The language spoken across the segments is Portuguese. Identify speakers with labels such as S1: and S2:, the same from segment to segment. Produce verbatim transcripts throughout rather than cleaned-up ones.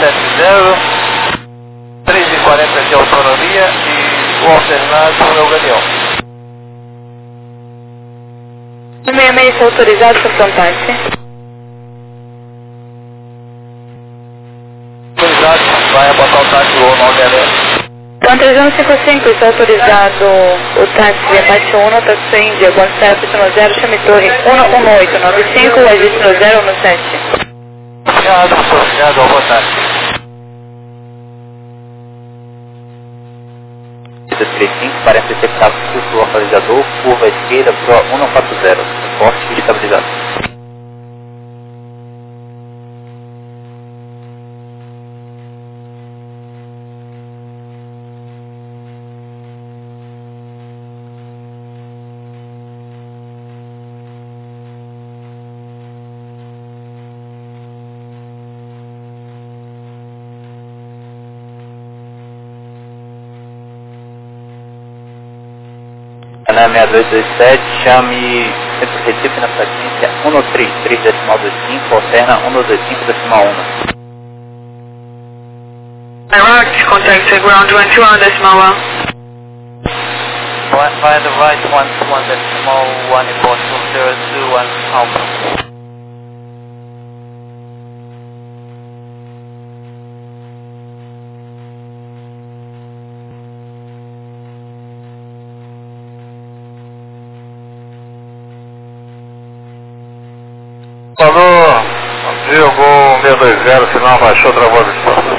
S1: sete zero, três e quarenta de autonomia e o alternado é o Galeão.
S2: cento e sessenta e seis autorizado para contato.
S1: Autorizado, vai botar o táxi ou nove L.
S2: Então, trezentos e cinquenta e cinco, está autorizado o táxi Apache um, táxi Índia, Gonçalo Y zero, chame torre um um oito nove cinco, registro zero um sete.
S1: Obrigado, obrigado, boa tarde.
S3: trinta e cinco, quarenta e sete curso localizador, curva esquerda, Pro cento e quarenta, suporte estabilizado. Na seis dois dois sete, chame centro Recife na frequência um um três, três decimal dois cinco, alterna um dois cinco decimal um.
S2: Iraq, contact ground one two one decimal one.
S1: By the right one two one decimal one impossible zero two one Alpha. Falou, Diogo seis dois zero, sinal baixou, travou a distância.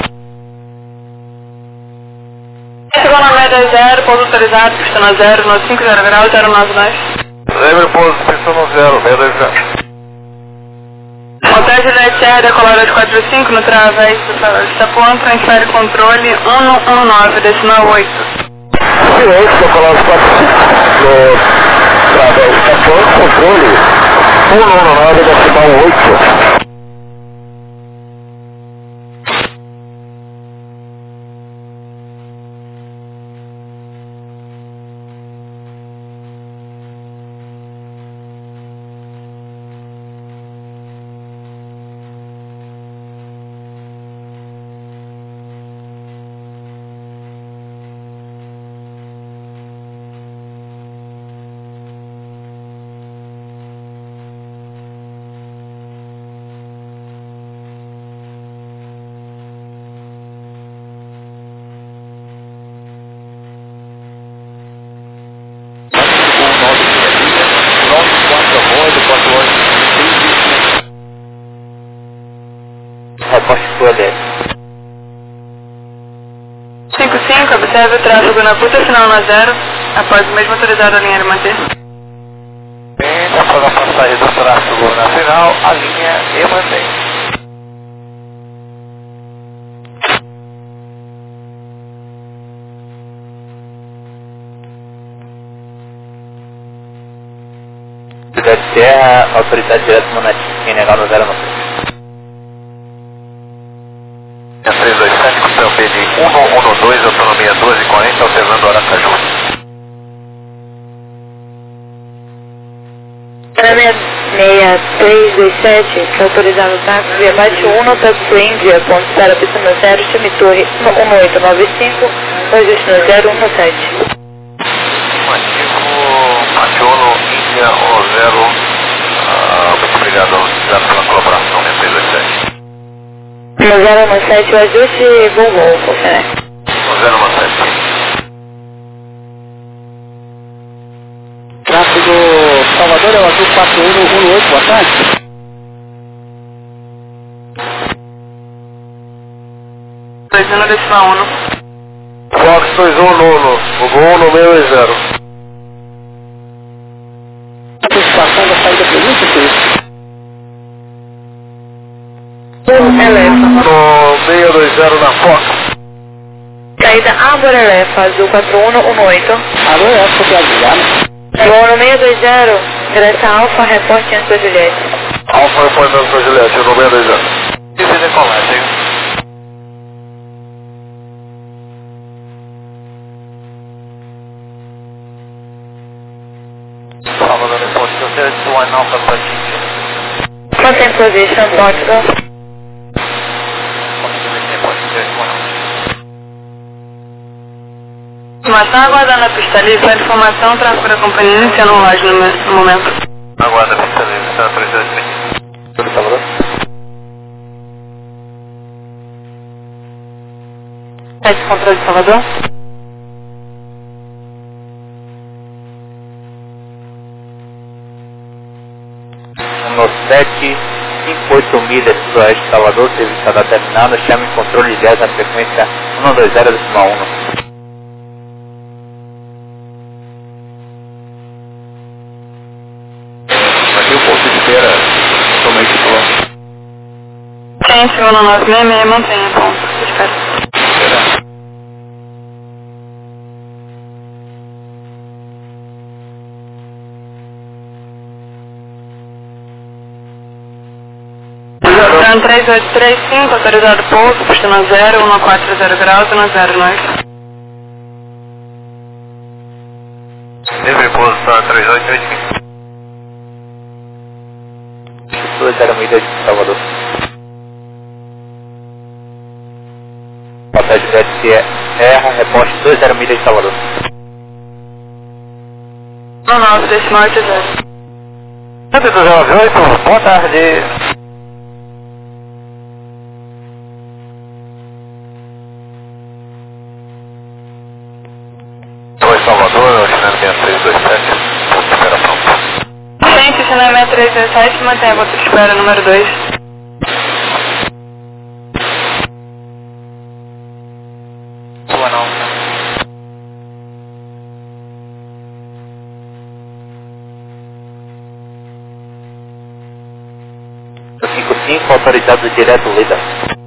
S2: Chegou na seis dois zero, pouso autorizado, pistona zero, nove cinco zero grau, zero nove nove.
S1: Lembre, pouso, pistona zero, seis dois zero.
S2: Hotel Juliette R, decolada de quatro cinco, no través do Estapuã, transfere controle um um nove, decimal oito.
S1: Silêncio, decolada de quatro cinco, no través do Estapuã, controle um um nove, decimal oito.
S2: cinco cinco, observe o tráfego na puta final na zero, após o mesmo autorizado a linha de manter.
S1: Bem, após a passagem do tráfego na final, a linha e mantém.
S3: Cidade de Serra, autoridade direta Monatinho, quem negar no zero não.
S1: três dois sete, Custel P D um um dois, autonomia doze e quarenta, alternando Aracaju.
S2: seis três dois sete, que é autorizado o táxi, Apache um, táxi Índia, ponto para pista zero, chame torre um um oito nove cinco, registro zero um sete.
S1: Motivo, Matiolo, Índia, um zero, ah, muito obrigado, obrigado pela colaboração, três dois sete.
S2: No zero um sete, o ajuste Google, confere.
S1: No zero um sete.
S4: Tráfego Salvador é o azul quatro um um oito, boa tarde.
S2: dois um decimal um.
S1: Fox dois um Nuno, Google um no seis dois zero.
S4: Antecipação da saída polícia, filho?
S1: No seis dois zero na Fox.
S2: Saída Arbor Elefa, azul quatro um um oito.
S4: Alô, é essa que é avisar.
S2: Voo no seis dois zero, direção Alfa, reporte antes da Juliette.
S1: Alfa reportando para Juliette, no seis dois zero. E se decolagem? Salvador Report, zero two one Alpha Pacific.
S2: Content position, Portugal. Informação, aguardando a pista livre. A informação, tráfego da companhia iniciando o laje no, no momento.
S1: Aguarda a pista livre, está três dois três. Salvador?
S2: Teste de controle de Salvador.
S3: um sete cinco oito milhas sudoeste de Salvador, serviço está terminado, chame controle dez na frequência um dois zero decimal um.
S1: Aqui o ponto de espera, somente quilômetro.
S2: Tem, chegou no nove seis seis, mantenha ponto de espera. Então, três oito três cinco, autorizado pouso, pista no zero, um quatro zero graus, no zero norte.
S1: Livre pouso para três oito três cinco.
S3: dois zero milhas de Salvador. Passagem do S C erra, reposte dois zero milhas de Salvador.
S2: No nove decimal oito zero.
S1: Centro do nove oito, boa tarde. Oi, Salvador, estacionamento três dois sete, ponto de espera pronto.
S2: Gente, estacionamento três dois sete, mantenha ponto de espera número dois.
S3: Boa não. cinco cinco, autorizado direto Lida.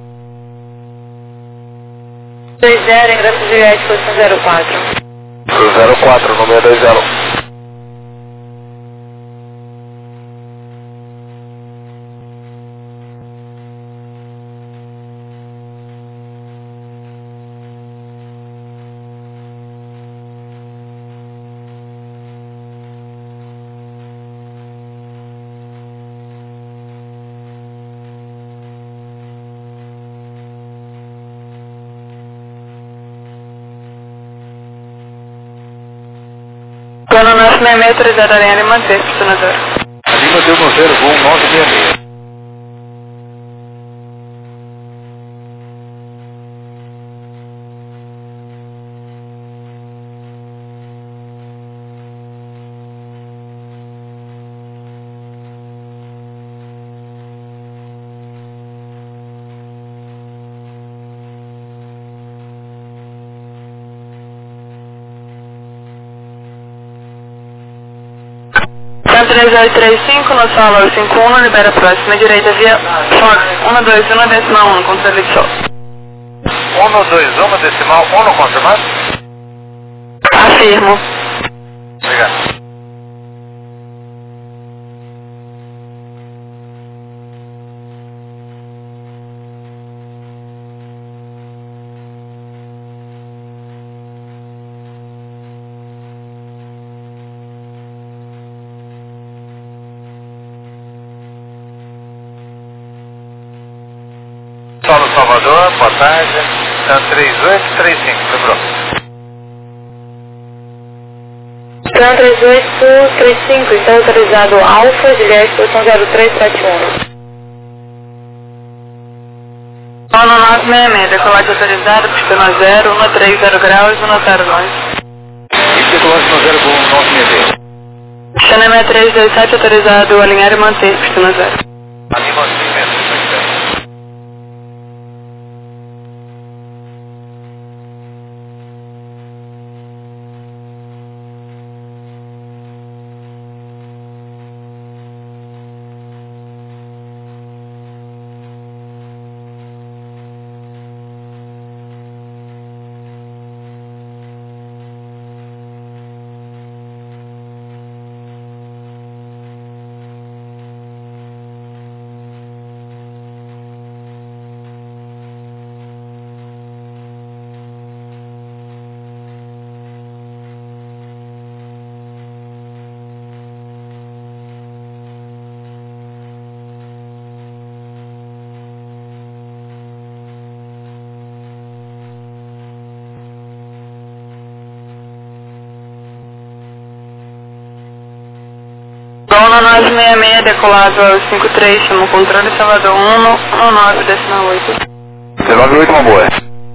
S2: dois zero, ingresso de viagem, posição zero quatro.
S1: zero quatro, número dois zero.
S2: Plano nove seis seis, autorizado a linha e manter, pista no zero.
S1: Lima deu no zero, voo nove seis seis.
S2: três oito três cinco, no solo cinco um, libera próxima direita via Fox um dois um decimal um, controle de sol.
S1: um dois um decimal um confirmado?
S2: Afirmo.
S1: Obrigado. Solo Salvador, boa tarde. três oito três cinco, lembrou?
S2: Plan três oito três cinco, está autorizado Alfa, Juliette, posição zero três sete um. Plano nove seis seis, decolagem autorizado, pista no zero, um três zero graus, um zero norte.
S1: E decolagem no zero, voo nove seis seis.
S2: Estacionamento três dois sete, autorizado alinhar e manter, pista no zero.
S1: Ali mantém mesmo.
S2: um nove seis seis, decolado ao cinco três, chama o controle Salvador um um nove, decimal oito.
S1: dezenove oito, uma boa.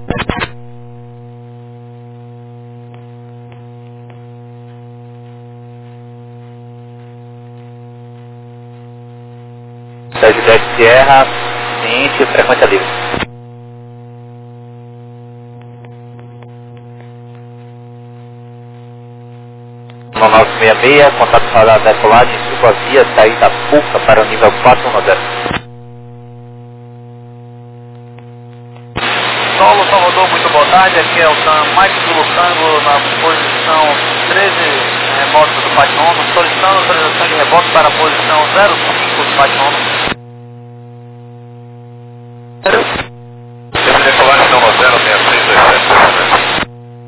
S3: Sérgio dez Sierra, ciente, frequência livre. um nove seis seis, contato radar decolagem, suba via, saída Puca para o nível quatro um zero.
S4: Solo Salvador, muito boa tarde, aqui é o Sam Mike do Lucango na posição treze, remoto do Patinono, solicitando autorização de rebote para a posição zero cinco do Patinono.
S1: Temos decolagem não zero seis seis dois sete.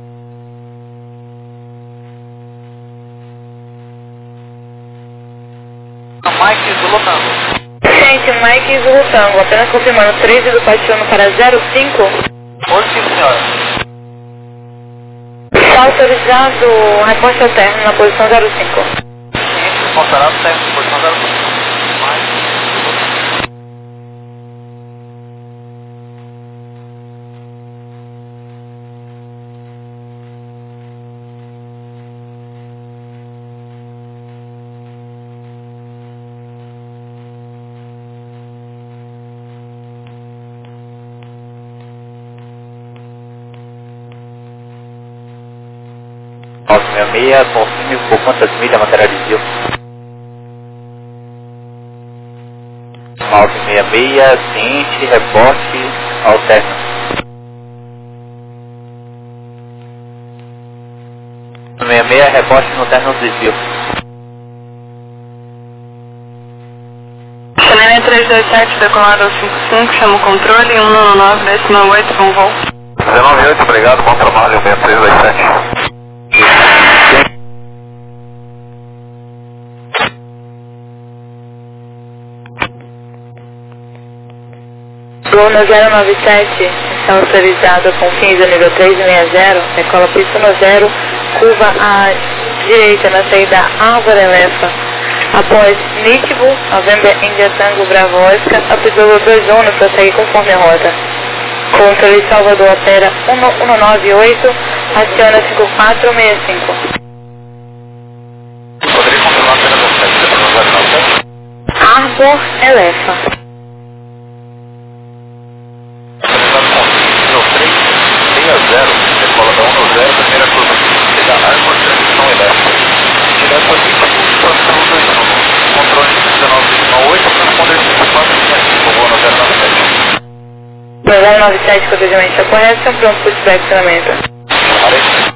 S4: Mike do Lucango.
S2: Gente, Mike Zulu Tango, apenas confirmando treze do Patiano para zero cinco.
S4: Hoje sim, senhora.
S2: Está autorizado reposte alterno na posição zero cinco.
S4: Sim, responsável técnico, posição zero cinco. Mike.
S3: nove seis seis, confirme por quantas milhas materializou. nove seis seis, ciente, reporte, alterno. nove seis seis, reporte no terno desvio.
S2: Chanel três dois sete, decolado ao cinco cinco, chama o controle um nove nove, decimal oito, bom voo.
S1: dezenove oito, obrigado, bom trabalho, seis três dois sete.
S2: Luna zero nove sete, está autorizado com fins do nível três seis zero, decola pista no zero, curva à direita na saída Álvaro Elefa. Após Nitibu, November India Tango Bravo Oscar, apitando dois um, prossegue conforme a rota. Controle Salvador opera um um nove oito, aciona cinco quatro seis cinco.
S1: Poderia confirmar apenas a sete, depois zero nove sete?
S2: Arbor Elefa.
S1: zero, decola da um zero, primeira curva, da Arbor, transmissão elétrica. Direto aqui, posição dois um, controle dezenove vírgula oito, transponder cinco quatro cinco, voa no zero nove sete.
S2: zero nove sete, procedimento correto, pronto para o direcionamento.
S1: Chamarei.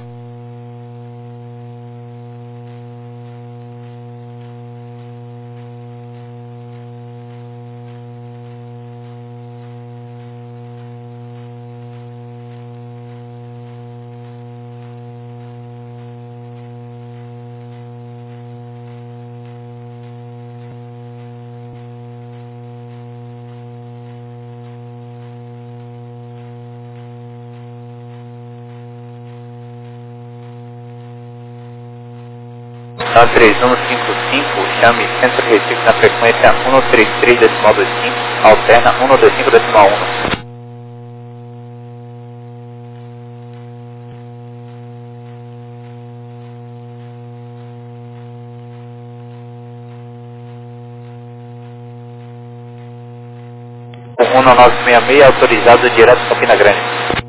S3: Tá três um cinco cinco, chame Centro Recife na frequência um três três, decimal dois cinco, alterna um dois cinco, decimal um. um nove seis seis, autorizado direto Campina Grande.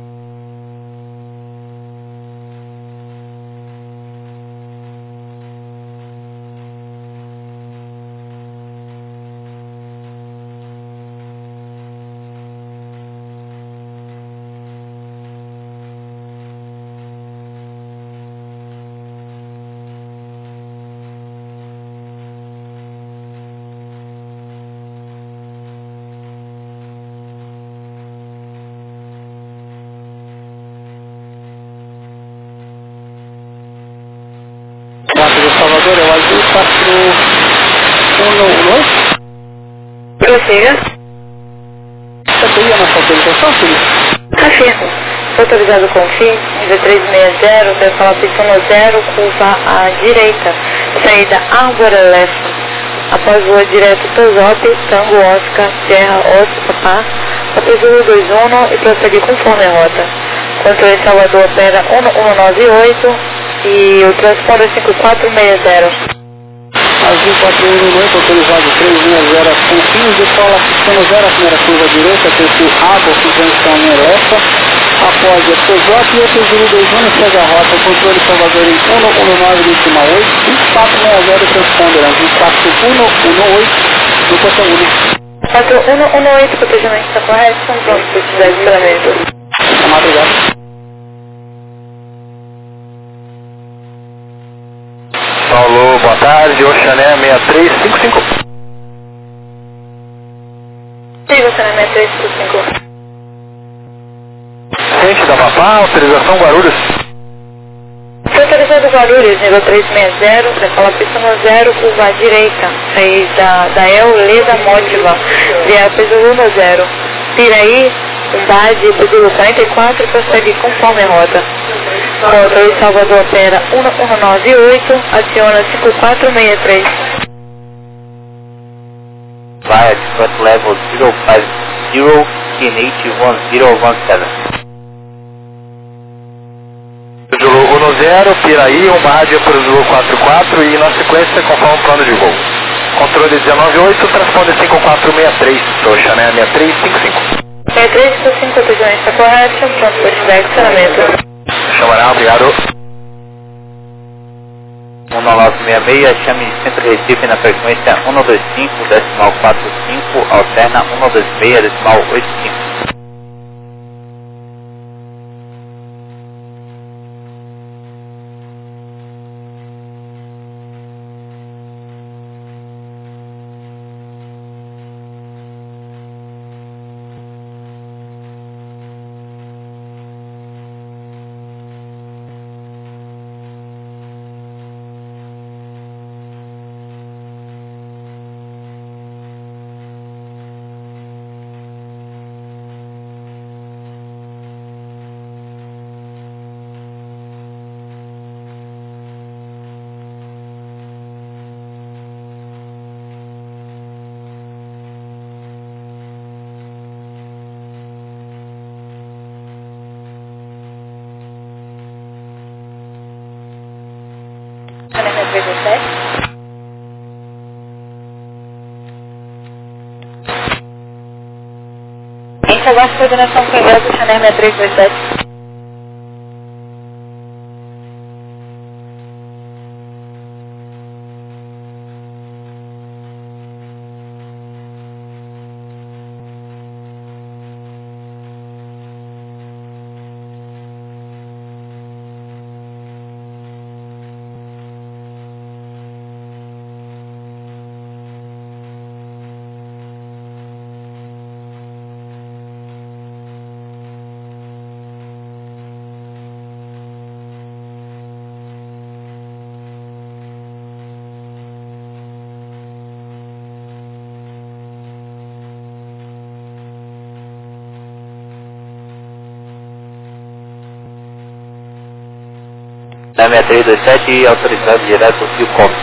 S4: Salvador, é o azul quatro um um.
S2: Prossiga.
S4: Você teria nossa autorização, filho?
S2: Afirmo. Autorizado com fim, nível três seis zero, decola pista no zero, curva à direita, saída Álvaro Elefa. após voa direto Tosop, Tango Oscar, Sierra Oscar Papá, Papa Zulu dois um e prossegue conforme a rota. Controle Salvador opera um um nove oito e o transponder cinco quatro seis zero.
S5: Azul quatro um noite, autorizado três seis zero, Confins de Sola, sistema zero, a primeira curva direita, perfil água, conjunção em Elefa, após a Tosop e o Zulu dois um segue a rota, controle Salvador em um um nove decimal oito, cinco quatro seis zero, transponder, Azul quatro um um oito, no Cotoguno.
S2: quatro um um oito, protegimento está correto, são prontos para utilizar esse elemento.
S5: Obrigado.
S1: Paulo, boa tarde, Oxané seis três cinco cinco.
S2: Sim, você não é seis três cinco cinco.
S1: Frente da Papá, autorização Guarulhos.
S2: Foi autorizado Guarulhos, nível três seis zero, decola pista no zero, curva à direita, sair da, da El Leda Mótiva, via Peso no zero. Piraí, Umbade, Peso quarenta e quatro, prossegue conforme a rota. Controle Salvador opera um um nove oito, aciona cinco quatro seis três.
S3: Via Front Level zero five zero, Kinate one zero one seven.
S1: Zulu um zero, Piraí, Umbade, Zulu quatro quatro e na sequência conforme o plano de voo. Controle dezenove oito, transponder cinco quatro seis três, Oxané seis três cinco cinco.
S2: seis três cinco cinco, o protegimento está correto, pronto para utilizar esse elemento.
S1: Chamará, obrigado.
S3: um nove seis seis, chame centro de Recife na frequência um dois cinco, decimal quatro cinco, alterna um dois seis, decimal oito cinco.
S2: Em Sabás, coordenação com ingresso, Chanel seis três dois sete.
S3: Da seis três dois sete, autorizado direto Rio Com.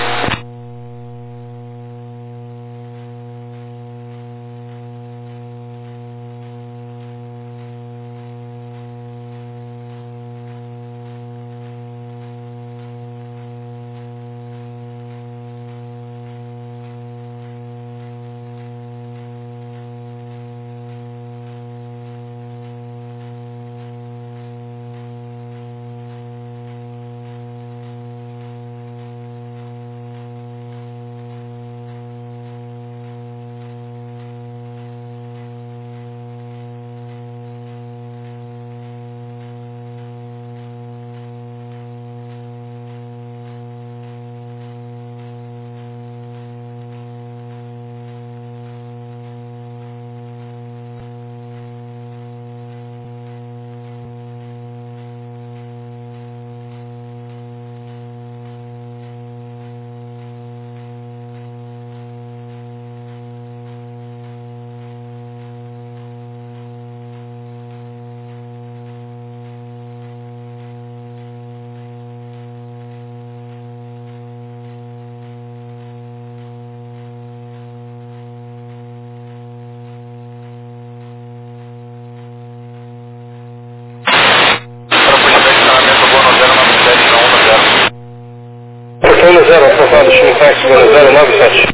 S6: Aprovado, Chimitax, zero nove sete.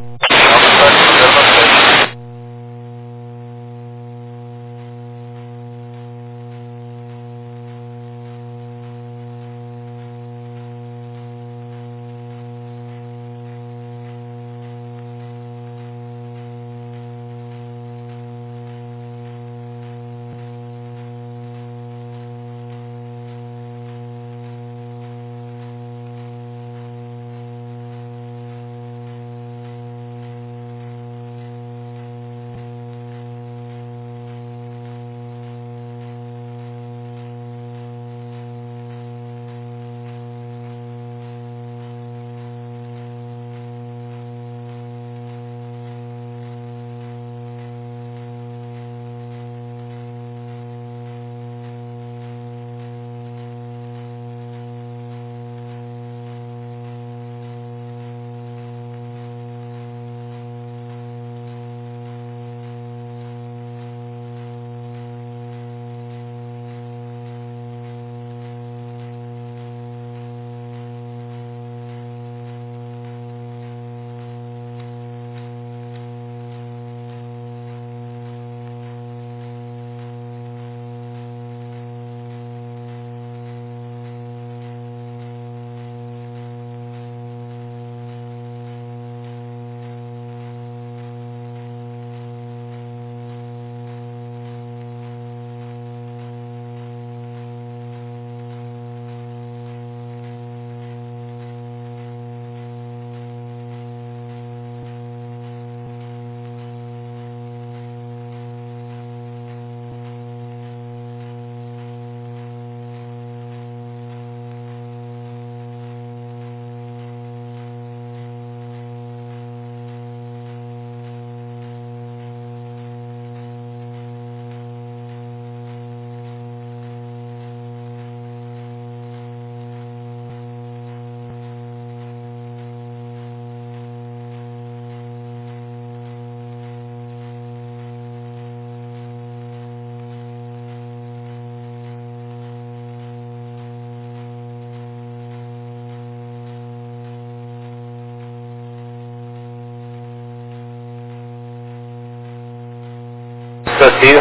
S3: Brasil.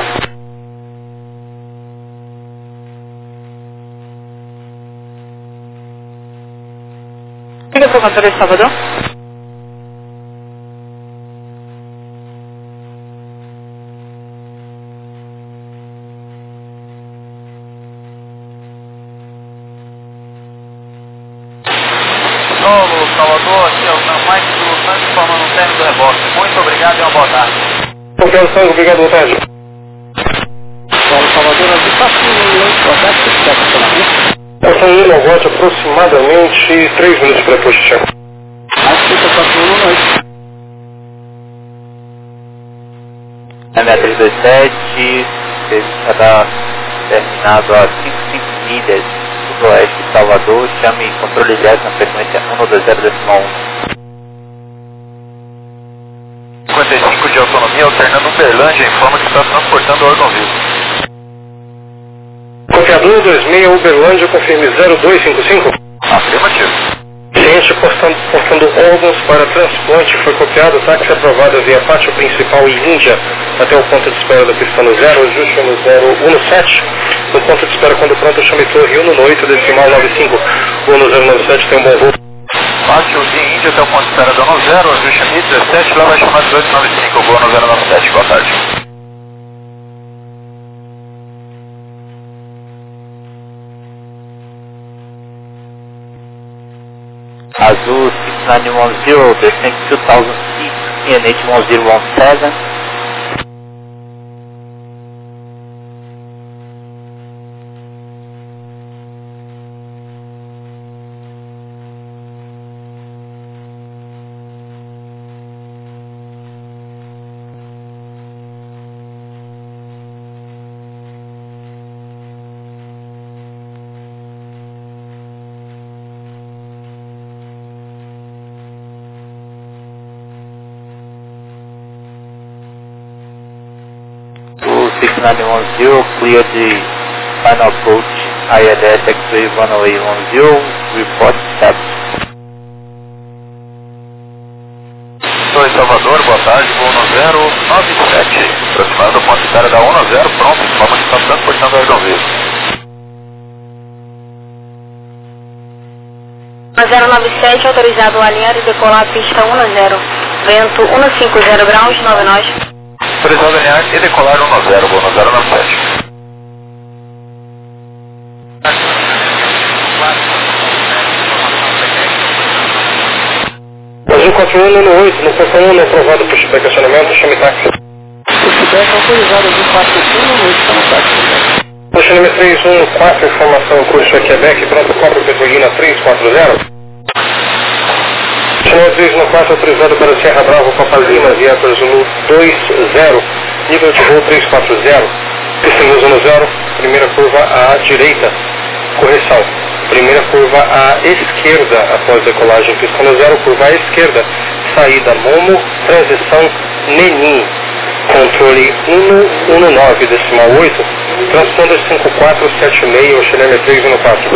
S2: Liga para o controle de Salvador.
S4: Novo, Salvador, aqui é o Mike do Santos informando o término do rebote. Muito obrigado e uma boa tarde.
S6: Compreensão, obrigado, boa tarde.
S5: Paulo Salvador, aqui quatro minutos, boa tarde, se quiser funcionar.
S6: Essa linha volte aproximadamente três minutos para depois de chegar.
S5: Acho que fica quatro minutos.
S3: M A três dois sete, será terminado a cinco cinco milhas sudoeste de Salvador, chame controle dez na frequência um dois zero um.
S1: cinquenta e cinco de autonomia, alternando Uberlândia, informa que está transportando órgão vivo.
S6: Copiador dois seis, Uberlândia, confirme zero dois cinco cinco.
S1: Afirmativo.
S6: Cliente portando, portando órgãos para transplante, foi copiado, táxi aprovado via pátio principal em Índia, até o ponto de espera da pista no zero, ajuste no zero um sete. No ponto de espera, quando pronto, chame torre um no oito, decimal nove cinco. um no zero nove sete, tem um bom voo.
S1: Pátio de Índia até o ponto de espera dando zero, ajuste M I dezessete, lá vai chamar dezoito nove cinco, boa no zero nove sete, boa tarde.
S3: Azul six nine one zero, descent two thousand feet, E N H one zero one seven. six nine one zero, clear the final approach I L S X-ray runway one zero, report steps.
S1: nove sete, aproximando o ponto de espera da um zero, pronto, forma que está transportando o aerovio.
S2: zero nove sete, autorizado a alinhar e decolar a pista um zero, vento cento e cinquenta graus, nove nós.
S1: Autorizado a alinhar e decolar um zero, boa zero nove sete.
S6: Azul quatro um um oito, no ponto um, aprovado por pushback acionamento, chame táxi.
S5: Pushback autorizado Azul quatro um um oito, chama táxi.
S6: Puxando três um quatro, informação curso Quebec, pronto, Cobra Petrolina três quatro zero. Puxando três um quatro, autorizado para Serra Bravo, Papa Lima, Viator Zulu dois zero, nível de voo três quatro zero, pista um zero, primeira curva à direita, correção, primeira curva à esquerda após decolagem, pista zero, curva à esquerda, saída Momo, transição Nenin. Controle um um nove decimal oito, transponder cinco quatro sete seis, Oxileme três um quatro.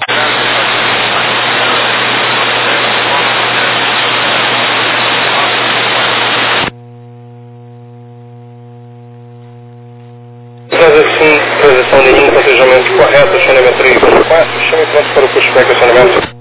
S6: Transição, transição Nenin, planejamento correto, Oxileme três um quatro, chame pronto para o pushback acionamento.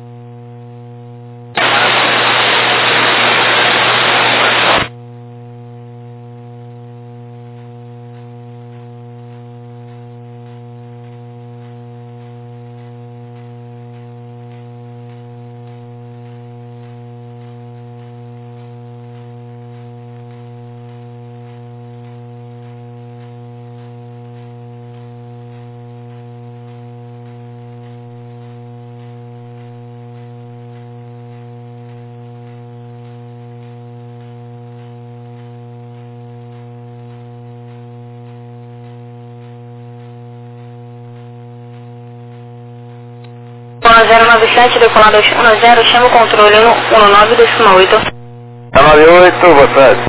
S2: zero nove sete, decolado um zero, chama o controle um nove decimal oito.
S1: nove oito, boa tarde.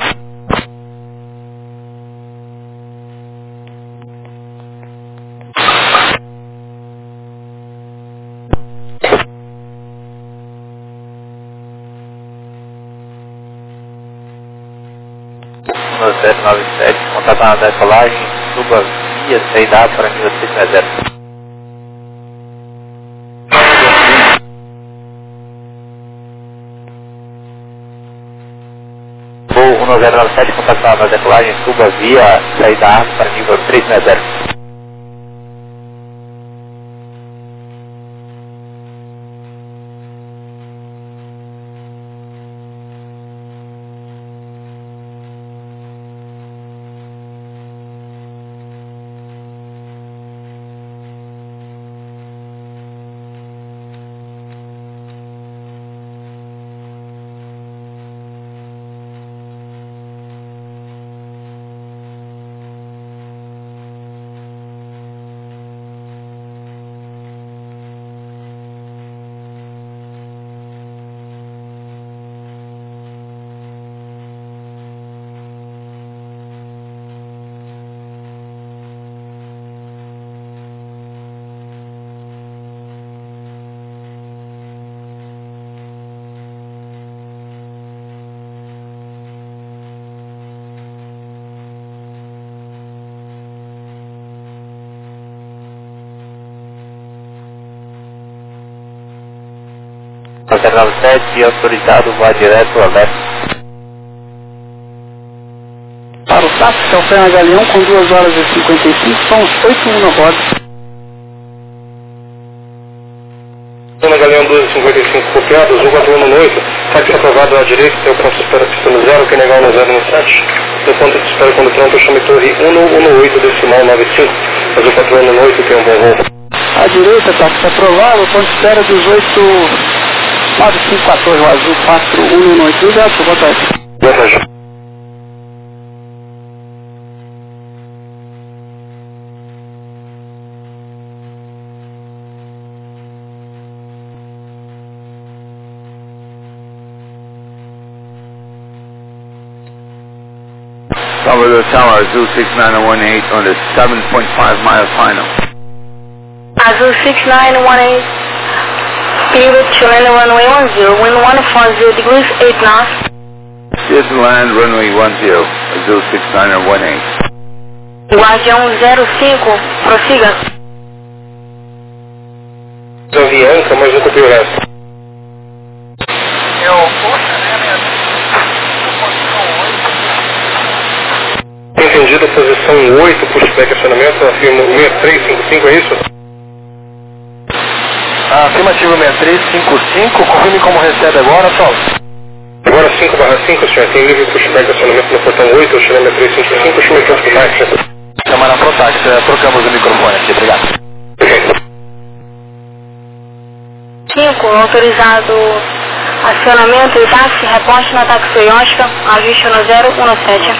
S3: um zero nove sete, contato na decolagem, suba via saída para nível seis zero. um zero nove sete, contato na decolagem, suba via saída para nível três zero. zero nove sete, autorizado, vá direto a leste.
S5: Para o táxi, Alfena Galeão, com duas horas e cinquenta e cinco, são os oito um na bordo.
S6: Alfena Galeão doze e cinquenta e cinco, copiado, Azul quatro um oito, táxi aprovado à direita, tem o ponto de espera pista no zero, quem negar no zero no sete, tem o ponto de espera quando pronto, chame torre um um oito decimal nove cinco, Azul quatro um oito, tem um bom voo.
S5: À direita, táxi aprovado, ponto de espera dezoito nove cinco um quatro, Azul quatro um oito, obrigado, boa tarde.
S6: Boa tarde.
S1: Salvador Tower, Azul six nine one eight on the seven point five mile final.
S2: Azul six nine one eight, speed to land runway one zero, wind one four zero degrees, eight knots.
S1: Did land runway one zero, Azul six niner one eight.
S2: Guardião zero cinco, prossiga.
S6: Avianca, mas não copiou o resto.
S4: Eu, poxa, né, minha posição oito.
S6: Entendido, posição oito, pushback acionamento, afirmo seis três cinco cinco, é isso?
S4: Afirmativo seis três cinco cinco, confirme como recebe agora, Sol.
S6: Agora cinco barra cinco, senhor, tem livre pushback acionamento no portão oito, o seis três cinco cinco, chama aqui o táxi.
S4: Chamar pro táxi, trocamos o microfone aqui, obrigado.
S2: cinco, autorizado acionamento e táxi, reporte no táxi Oscar, ajuste no zero um sete.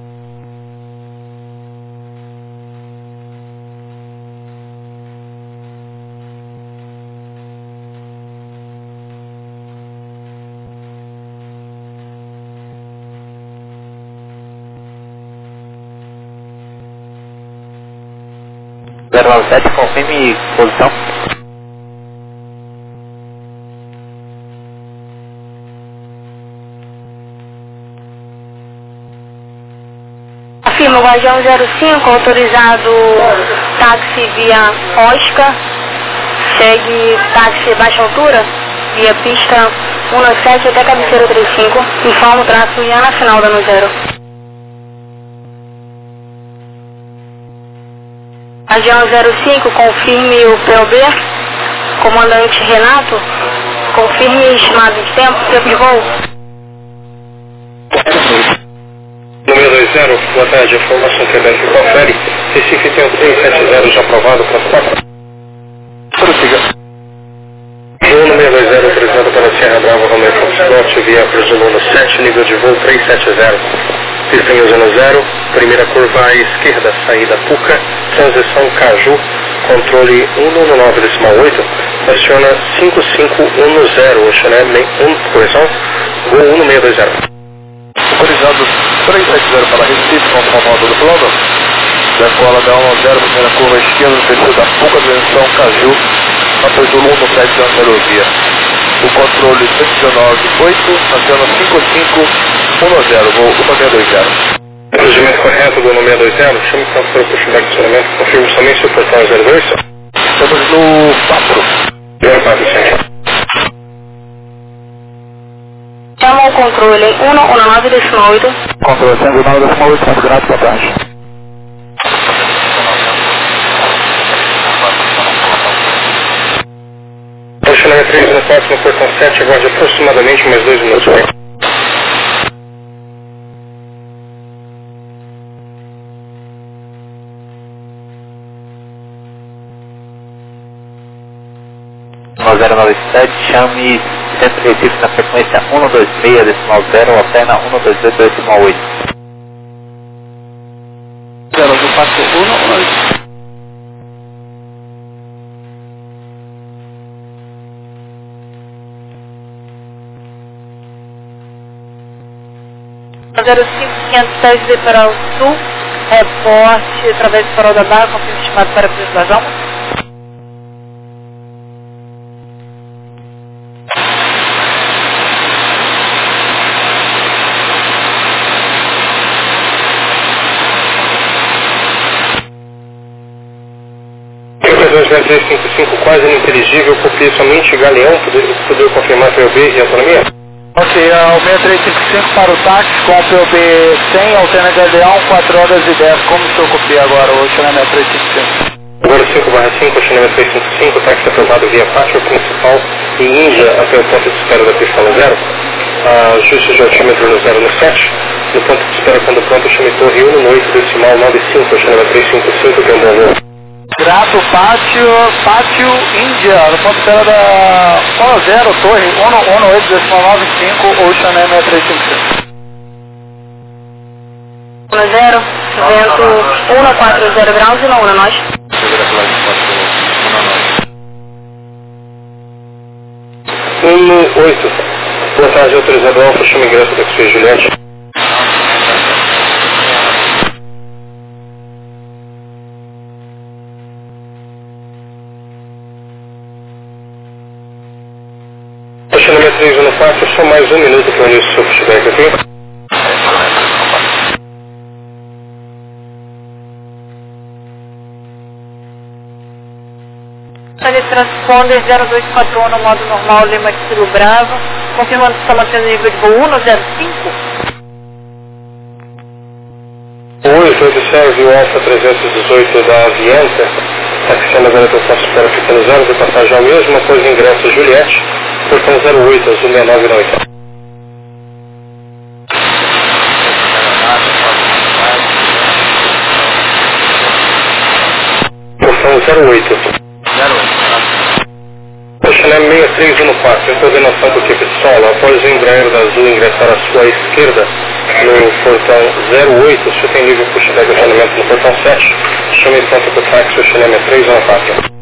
S3: zero nove sete, confirme posição.
S2: Afirma, Guardião zero cinco, autorizado táxi via Oscar, segue táxi baixa altura, via pista um sete até cabeceira trinta e cinco, informa o tráfego e na final dano zero. Guardião zero cinco, confirme o P O B, comandante Renato, confirme estimado de tempo, tempo de voo.
S6: Número dois zero, boa tarde, informação que a Bélgica confere. Recife tem o três sete zero já aprovado para transporte.
S4: Prossiga.
S6: Voo número dois zero, autorizado para Serra Brava, Romeo Foxtrot, via Presumo sete, nível de voo três sete zero. Pista em zero zero, primeira curva à esquerda, saída Puca, transição Caju, controle um nove nove decimal oito, aciona cinco cinco um zero, Oceanem um, correção, voo um seis dois zero.
S4: Autorizado três sete zero para Recife, com o módulo plano. Decola da um a zero, primeira curva à esquerda, terceira da Puca, transição Caju, após o um no prédio da ferrovia. O controle cento e nove oito, aciona cinco cinco um zero, voo um seis dois zero.
S6: Procedimento correto do um seis dois zero, chame o para o puxback de acionamento, confirme somente o portão zero dois.
S4: Estamos no quatro.
S6: zero quatro, sim.
S2: Chama o controle um nove decimal oito.
S4: Controle cento e nove decimal oito, configurado para baixo.
S6: Oceanem três um quatro no portão sete, aguarde aproximadamente mais dois minutos.
S3: zero nove sete, chame Centro Recife na frequência um dois seis decimal zero, alterna um dois oito decimal oito.
S5: zero quatro um oito.
S2: zero cinco quinhentos e dez para o sul, reporte através do farol da Barra, confirme estimado para preço das almas.
S6: dois três cinco cinco, quase ininteligível, copie somente Galeão, poder, poder confirmar P O B e autonomia?
S4: Ok, uh, o seis três cinco cinco para o táxi com o P O B cem, alterna Galeão, quatro horas e dez. Como o senhor copia agora o Oceanem seis três cinco cinco?
S6: Agora cinco barra cinco, Oceanem três cinco cinco, táxi aprovado via pátio principal e Índia até o ponto de espera da pista no zero. Ajuste de altímetro no zero no sete. No ponto de espera quando pronto, chame torre um oito decimal nove cinco, Oceanem três cinco cinco, que é um bom voo.
S4: Grato, pátio, pátio, Índia, no ponto de espera da um zero, torre um oito decimal nove cinco, Oceanem seis três cinco cinco.
S2: um zero, vento um quatro zero graus e não nós.
S6: um oito. Boa tarde, autorizado Alfa, chama ingresso da X-Ray Juliette. Oceanem três um quatro, só mais um minuto para o início do seu feedback aqui.
S2: transponder zero dois quatro um no modo normal, Lima Kilo Bravo, confirmando que está mantendo o nível de voo um zero cinco.
S6: Oi, observe o Alfa trezentos e dezoito da Avianca, taxiando agora para o espaço espera pequeno zero, de passagem ao mesmo, após ingresso Juliette, portão zero oito, azul seis nove nove. Portão zero oito.
S1: zero oito.
S6: Chanel seis três um quatro, em coordenação com a equipe solo, após o Embraer da Azul ingressar à sua esquerda no portão zero oito, o senhor tem nível puxa de acionamento no portão sete, chame pronto para o táxi, o Chanel seis três um quatro.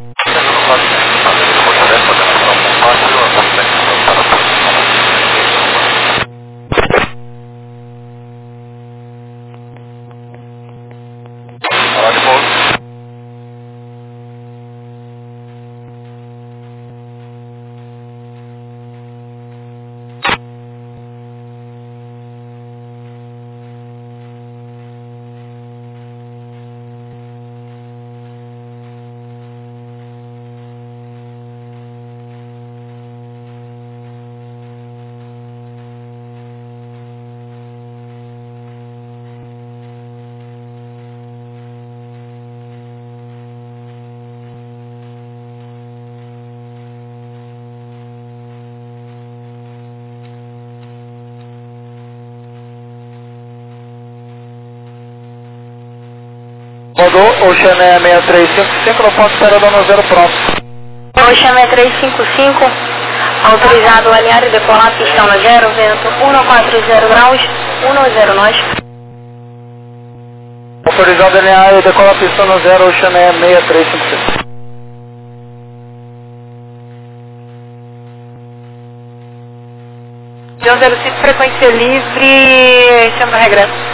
S5: Rodou, Ocean seis três cinco cinco, no ponto espera dando zero pronto.
S2: Ocean seis três cinco cinco, autorizado a alinhar e decolar, pistão na zero, vento um quatro zero graus, um zero nós.
S5: Autorizado a alinhar e decolar, pistão no zero, Ocean seis três cinco cinco.
S2: John zero cinco, frequência livre, chama regresso.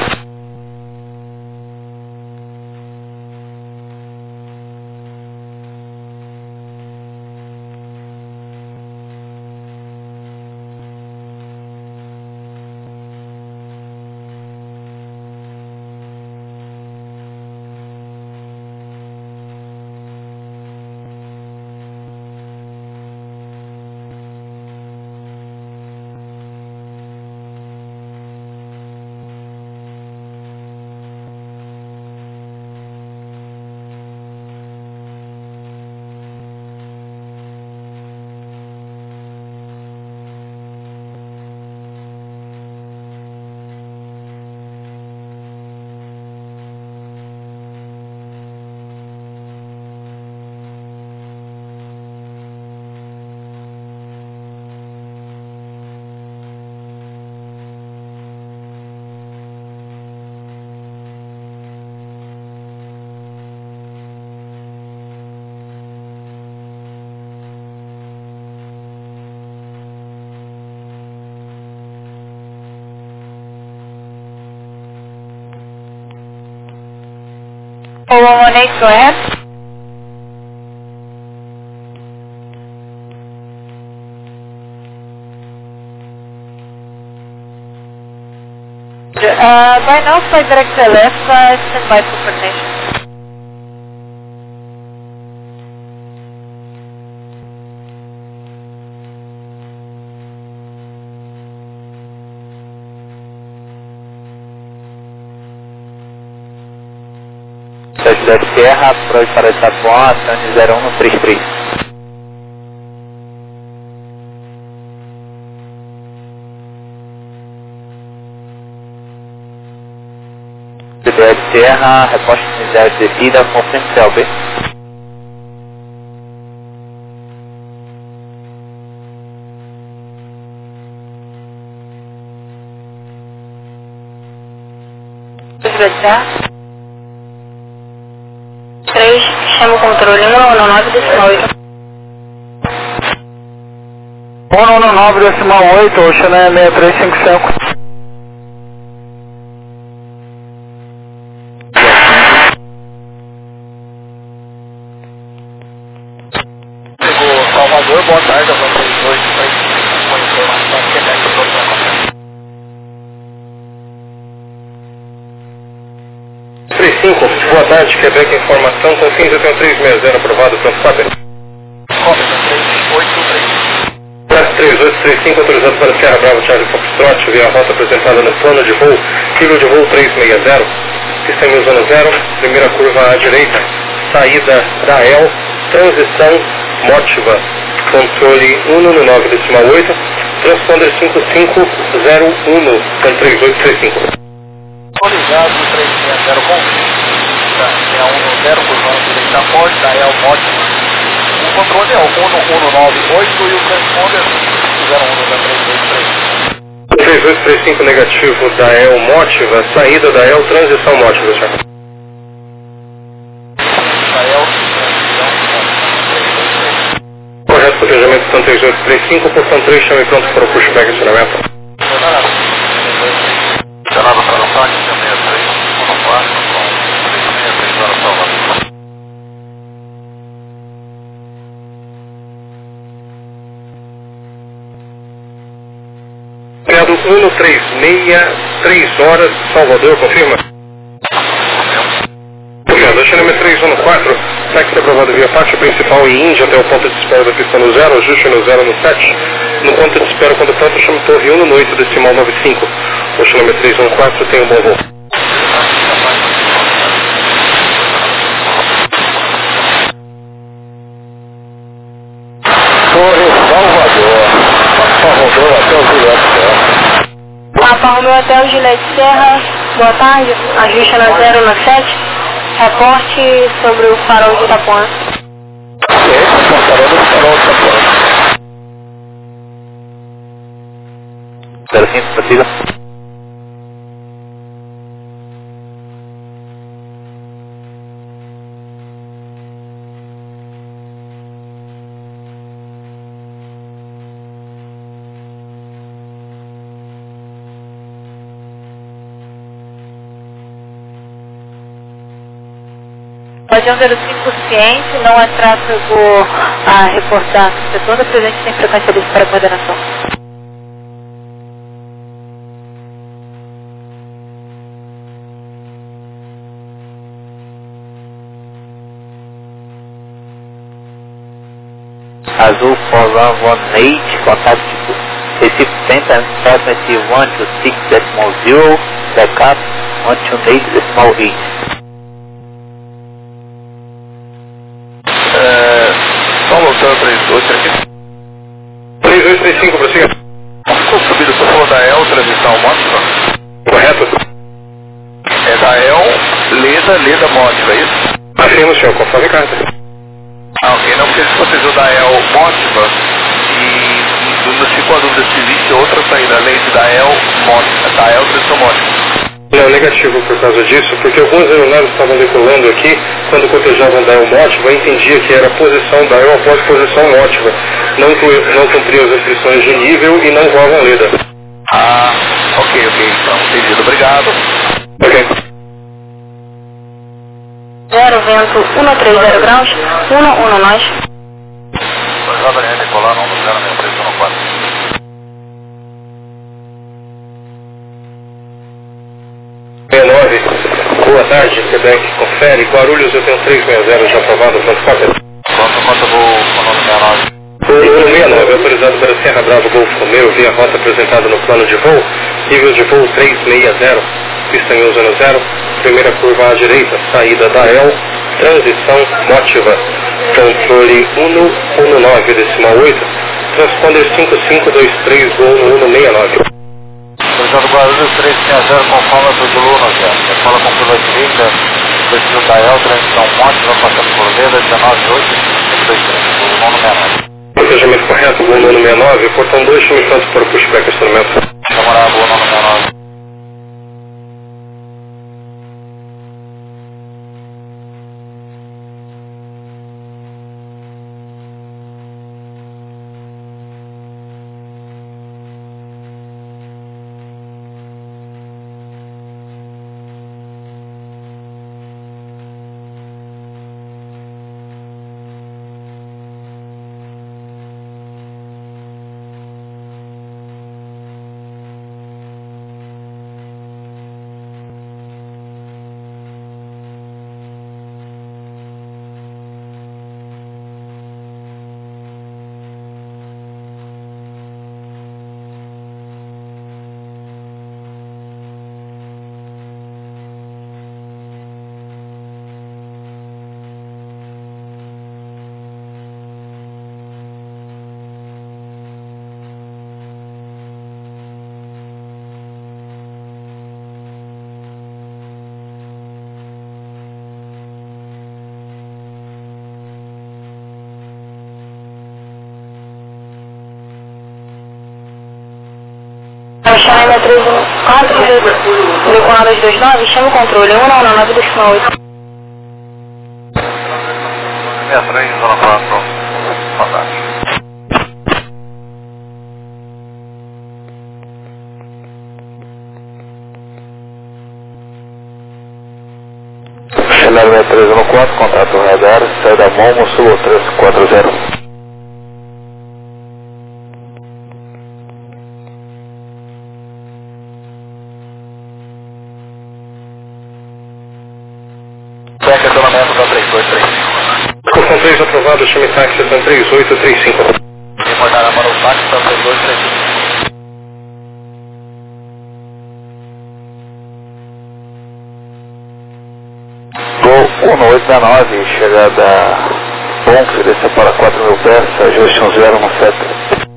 S2: Oh, one one eight, go ahead. Uh, by now, flight direct to left, uh, stand by for coordination.
S3: sete da Sierra, approach para Itapuã, Tânia zero um três três. sete da Sierra, reposta unidade de descida, confirme C L B.
S2: três, chama o controle um nove decimal oito.
S5: um nove decimal oito, Ocean seis três cinco cinco.
S1: Chegou Salvador, boa tarde, a dois dois três com informação que é dez do
S6: três cinco, boa tarde, Quebec Informação, com fins até o três seis zero aprovado, transporte. cinco, autorizado para Serra Bravo Charlie Foxtrot, via rota apresentada no plano de voo, nível de voo trezentos e sessenta, pista em zona zero, primeira curva à direita, saída da E L, transição Motiva, controle um no nove decimal oito, transponder cinco cinco zero um, com três oito três cinco.
S1: Autorizado trezentos e sessenta com é um no zero, curvando direita forte, da E L Motiva. O controle é o um no um nove oito e o transponder zero um no três oito três cinco.
S6: três oito três cinco negativo da E L Motiva, saída da E L, transição Motiva, senhor.
S1: Da E L, transição Motiva.
S6: Correto, planejamento são três oito três cinco, portão três, chame pronto para o pushback acionamento.
S1: Jornada para o ataque, sessenta e três, um quatro, com sessenta e três horas salvadas.
S6: Criado um no três seis, três horas, Salvador, confirma? Confirma, acionamento três um quatro, táxi aprovado via faixa principal em Índia até o ponto de espera da pista no zero, ajuste no zero no sete. No ponto de espera, quando pronto, chame torre um no oito decimal nove cinco. Acionamento três um quatro, tem um bom voo.
S4: Torre Salvador. Papa Romeu até o Juliette Serra.
S2: Papa Romeu até o Juliette Serra, boa tarde, ajuste na zero no sete, reporte sobre o farol de Itapuã.
S4: Ok, comportarão do farol de Itapuã.
S3: zero cinco, prossiga.
S2: Padião zero cinco ciente, não é tráfego a reportar no setor, da presente sem frequência livre para coordenação.
S3: Azul for run one eight, contact Recife Center, frequency one two six decimal zero, backup one two eight decimal eight.
S1: É, só voltando três oito três cinco.
S6: três oito três cinco, prossiga.
S1: Ficou subido, você falou da E L, transição Motiva?
S6: Correto?
S1: É da E L, Leda, Leda Motiva, é isso?
S6: Afirmo, senhor, conforme carta.
S1: Ah, ok, não, porque se você viu da E L Motiva e nos ficou a dúvida se existe outra saída além da E L Motiva, da E L transição Motiva.
S6: Não, negativo por causa disso, porque algumas aeronaves estavam decolando aqui, quando cotejavam da E L Motiva, eu entendia que era a posição da E L após posição Motiva. Não, não cumpriam as restrições de nível e não voavam Leda.
S1: Ah, ok, ok, então, entendido, obrigado.
S6: Ok.
S2: Zero vento um três zero graus, um um nós.
S1: Obrigado, Daniel, decolar, não, zero seis três um quatro.
S6: sessenta e nove, boa tarde, Quebec, confere, Guarulhos eu tenho três seis zero já aprovado, pronto, quatro.
S1: Quanto, quanto vou com o nome sessenta e nove?
S6: O número sessenta e nove, autorizado para Serra Bravo Golfo Romeu, via rota apresentada no plano de voo, nível de voo três seis zero, pista em zona zero, primeira curva à direita, saída da E L, transição Motiva, controle um um nove decimal oito, transponder cinco cinco dois três Gol no um seis nove.
S1: Autorizado Guarulhos três seis zero, conforme do Zulu, Nogério. Decola com curva direita, perfil da E L, transição Motiva, passando por Leda, dezenove oito cinco dois três, o nono sessenta e nove.
S6: Procedimento correto, Gol no sessenta e nove, portão dois, chame pronto para o pushback acionamento.
S1: Camarada, o nono sessenta e nove.
S2: quatro, decolado às dois nove, chama o controle, um nove nove decimal oito.
S1: sessenta e três, zona quatro, fantástico.
S4: Chanel sessenta e três, zona quatro, contato radar, saída Momo, sul três quatro zero.
S1: Cheque acionamento da três dois três cinco.
S6: Corção três aprovado, chame táxi da três oito três cinco.
S1: Reportar para o táxi da três dois três cinco.
S4: Gol um oito nove, chegada Bronx, desça para quatro mil pés, ajuste um zero um sete.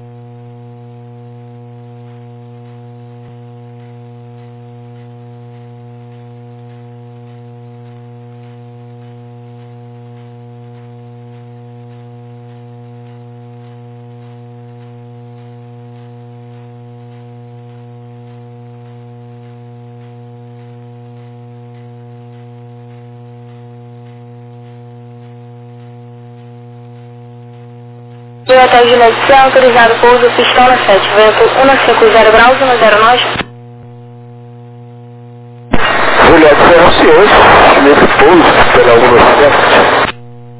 S2: Meu hotel de medição, autorizado pouso, Pistola sete, vento cento e cinquenta graus, um zero nove.
S4: Juliette zero oito, nesse pouso, pela um sete.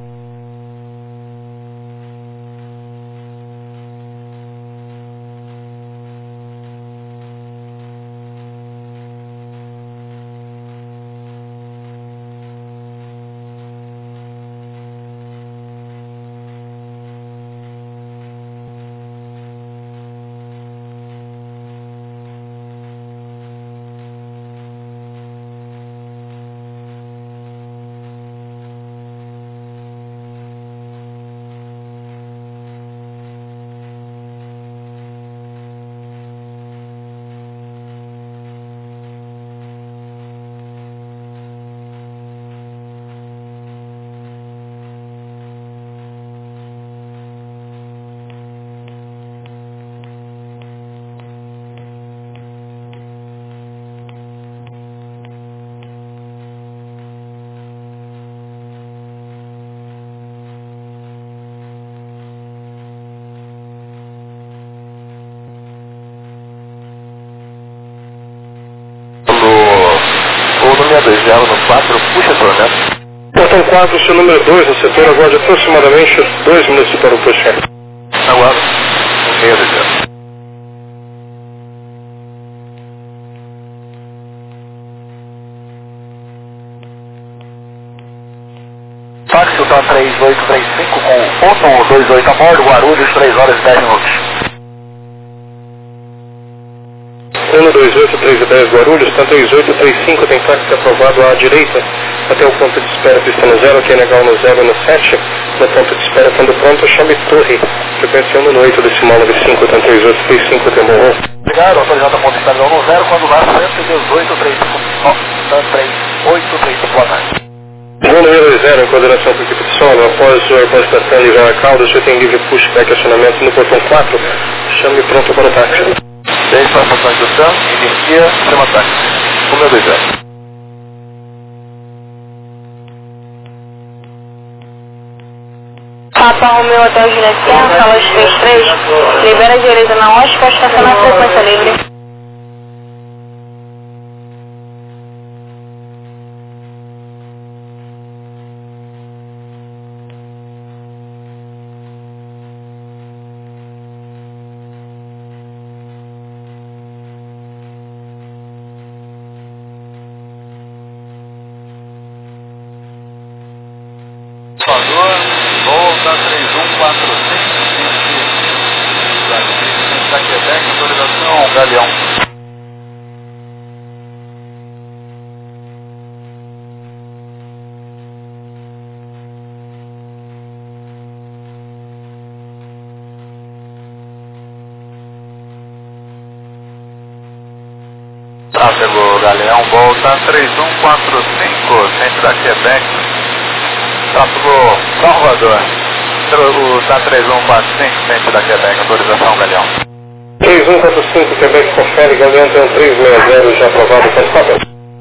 S4: seis dois zero no quatro, puxa tormenta.
S6: Portão quatro, seu número dois no setor, aguarde aproximadamente dois minutos para o push.
S4: Aguardo, seis dois zero.
S1: Táxi Utah três oito três cinco com ponto dois oito a bordo, Guarulhos, três horas e dez minutos.
S6: um dois oito três dez Guarulhos, tá três oito três cinco, tem táxi aprovado à direita até o ponto de espera pista no zero, aqui é legal no zero no sete, no ponto de espera quando pronto, chame Torre, frequência um no oito, decimal nove cinco, tá três oito três cinco, tem bom.
S1: Obrigado, autorizado a ponto de espera no zero, quando lá cento e dezoito três cinco, três oito três cinco, boa tarde.
S6: Voo número zero, em coordenação com a equipe de solo, após o Airbus Tatani já a Caldas, você tem livre pushback acionamento no portão quatro, chame pronto para o táxi.
S1: dez para a estação de indução, inicia, chama táxi. um dois zero.
S2: Papa Romeu Hotel Juliette Serra, sala três três, libera a direita na oeste para estacionar a frequência livre.
S1: Salvador, volta três um quatro cinco, da Quebec, autorização Galeão. Tráfego Galeão, volta três um quatro cinco, centro da Quebec. Tráfego Salvador, o T A três um quatro cinco, centro da Quebec, autorização Galeão.
S6: três um quatro cinco, Quebec confere, Galeão tem um três seis zero, já aprovado, faz papel.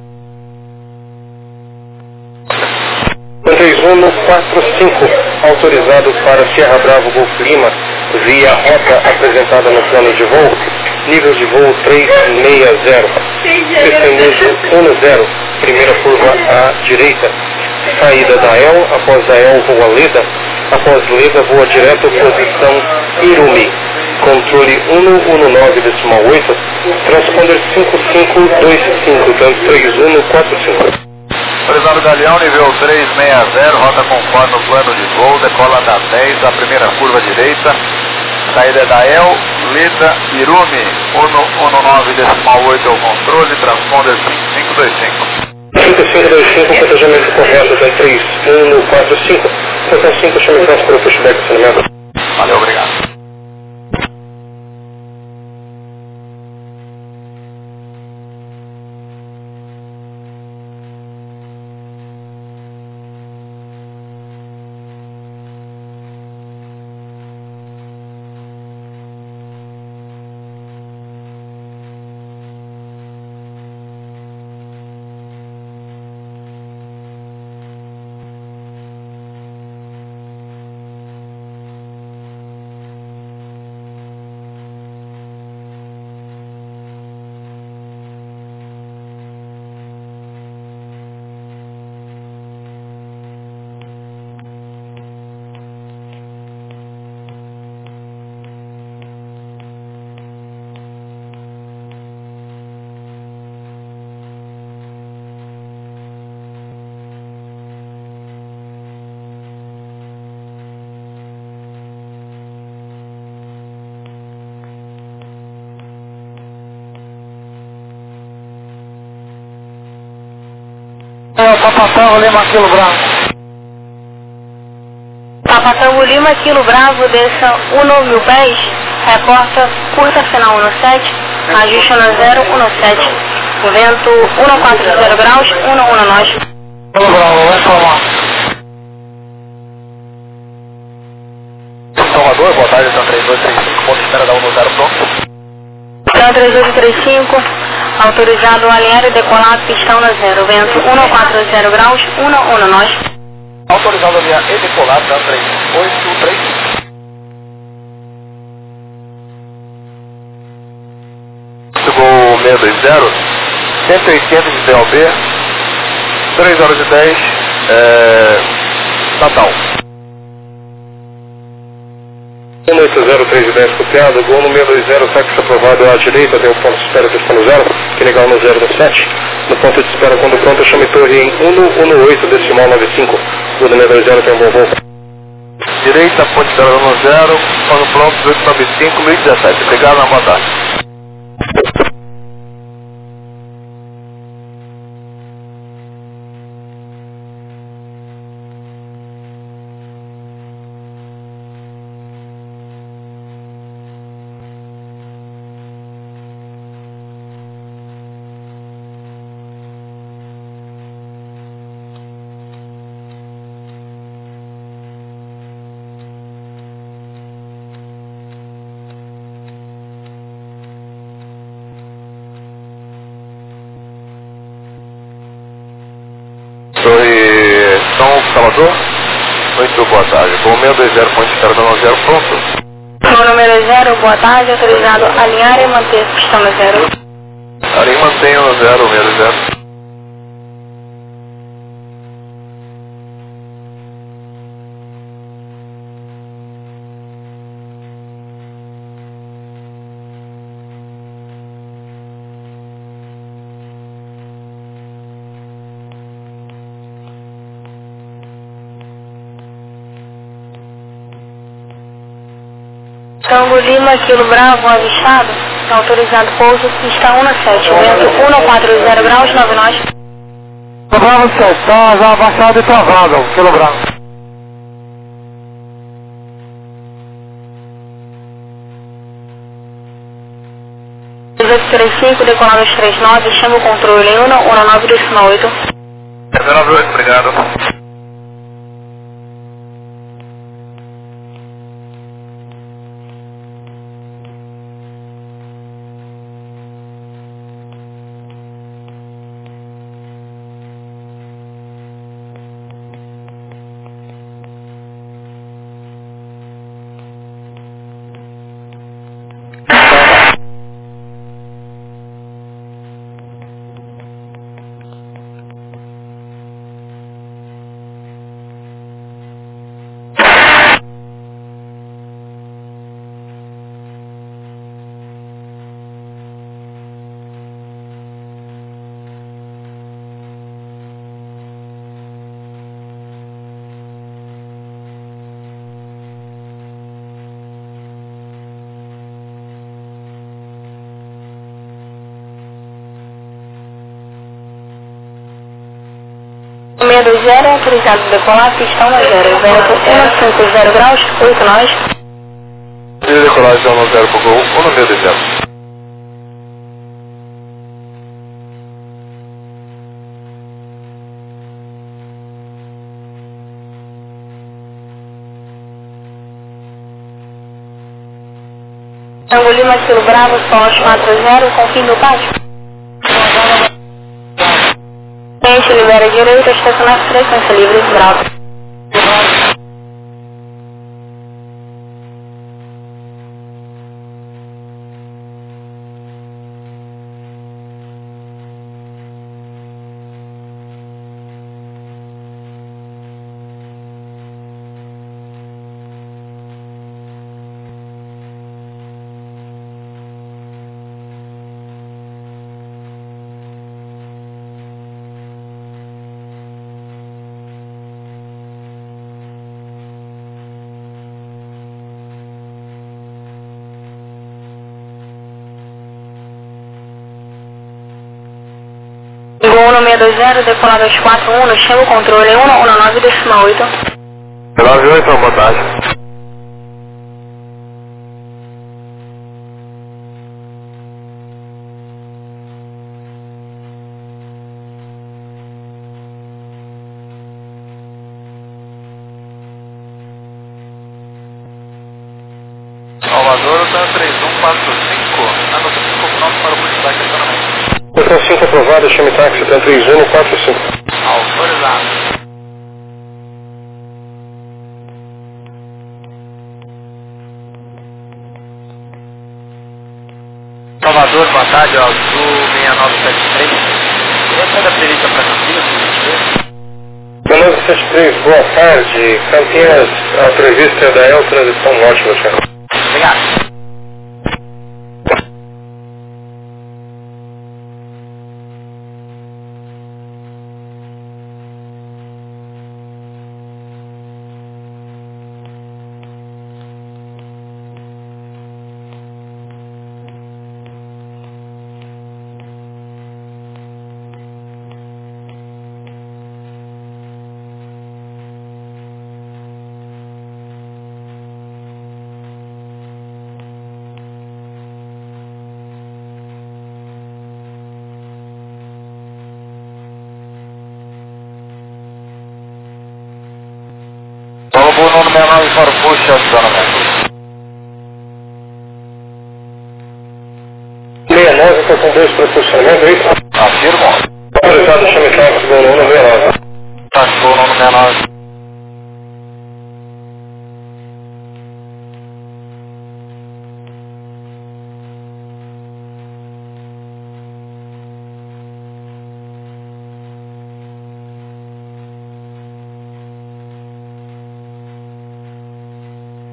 S6: três um quatro cinco, autorizado para Sierra Bravo Golf Lima, via rota apresentada no plano de voo, nível de voo três seis zero, festenejo um zero, primeira curva à direita, saída da E L, após a E L voa Leda, após Leda voa direto posição Irumi, controle um um nove decimal oito, transponder cinco cinco dois cinco, tanto três um quatro cinco.
S1: Autorizado Galeão, nível três seis zero, rota conforme o plano de voo, decola da dez, a primeira curva direita, saída da E L, Leda, Irumi, um um nove decimal oito é o controle, transponder cinco cinco dois cinco.
S6: cinco cinco dois cinco, protegimento correto da três um quatro cinco, seção cinco, chame de para o pushback, acionamento.
S1: Valeu, obrigado.
S5: Papatango Lima, Quilo Bravo.
S2: Papatango Lima, Quilo Bravo, desça um mil pés, reporta curta final um sete, ajuste no zero um sete, vento um quatro zero graus, um um nós.
S5: Quilo Bravo, vai informar.
S1: Salvador, boa tarde, são três dois três cinco, ponto de espera da um zero pronto.
S2: Então três oito três cinco, autorizado a alinhar e decolar pistão no zero, vento um quatro zero graus, um um nós.
S1: Autorizado a alinhar e decolar da três oito três cinco. Chegou seis dois zero, cento e oitenta de D O B, três horas e dez, é, Natal.
S6: um oito zero três dez copiado, gol no seis dois zero, táxi aprovado à direita, tem o ponto de espera que está no zero, que legal no zero sete. No ponto de espera, quando pronto, chame torre em um um oito decimal nove cinco. Gol no seis dois zero, tem um bom voo.
S1: Direita, ponte de espera no zero, quando pronto, oito nove cinco, mil e dezessete. Obrigado, na boa tarde. Torre São Salvador, muito boa tarde. Com seis dois zero, ponte de espera no zero, pronto.
S2: Meu número zero, boa tarde, autorizado a alinhar e manter pistão no zero.
S1: Ali mantenho no zero, seis dois zero.
S2: Tango Lima, Quilo Bravo, avistado, autorizado pouso, pista um sete, vento um quatro zero graus, nove nós.
S5: Quilo Bravo sete, está já abaixado e travado, Quilo Bravo.
S2: três oito três cinco, decolar nos três nove, chama o controle em um um nove decimal oito.
S1: zero nove oito, obrigado.
S2: dois zero, autorizado a decolar, pistão a zero, vento um cinco zero graus, oito nós.
S4: E decolagem um zero para o Gol, um no meio de zero.
S2: Tango Lima, Kilo Bravo, Sol quatro zero, confirme o pátio. Gente, libera a direita, estacionar frequência livre, Bravo. Gol no seis dois zero, decolado aos quatro um, chama o controle um um nove decimal oito.
S4: nove oito, boa tarde.
S1: Salvador, Otan três um quatro cinco, anota cinco nove para o pushback estacionamento.
S6: Otan cinco aprovado, chame táxi Otan três um quatro cinco.
S1: Autorizado. Salvador, boa tarde, Azul seis nove sete três. Queria sair da perícia para Campinas, se existir.
S6: seis nove sete três, boa tarde. Campinas, a prevista é da El Transição Norte, meu senhor.
S1: Obrigado.
S4: Vamos o nono seis nove para o push, estacionamento.
S6: seis nove, estou com dois para posicionamento, é isso?
S4: Afirmo.
S6: Autorizado, chame táxi, Gol no seis nove.
S4: Táxi, Gol nono seis nove.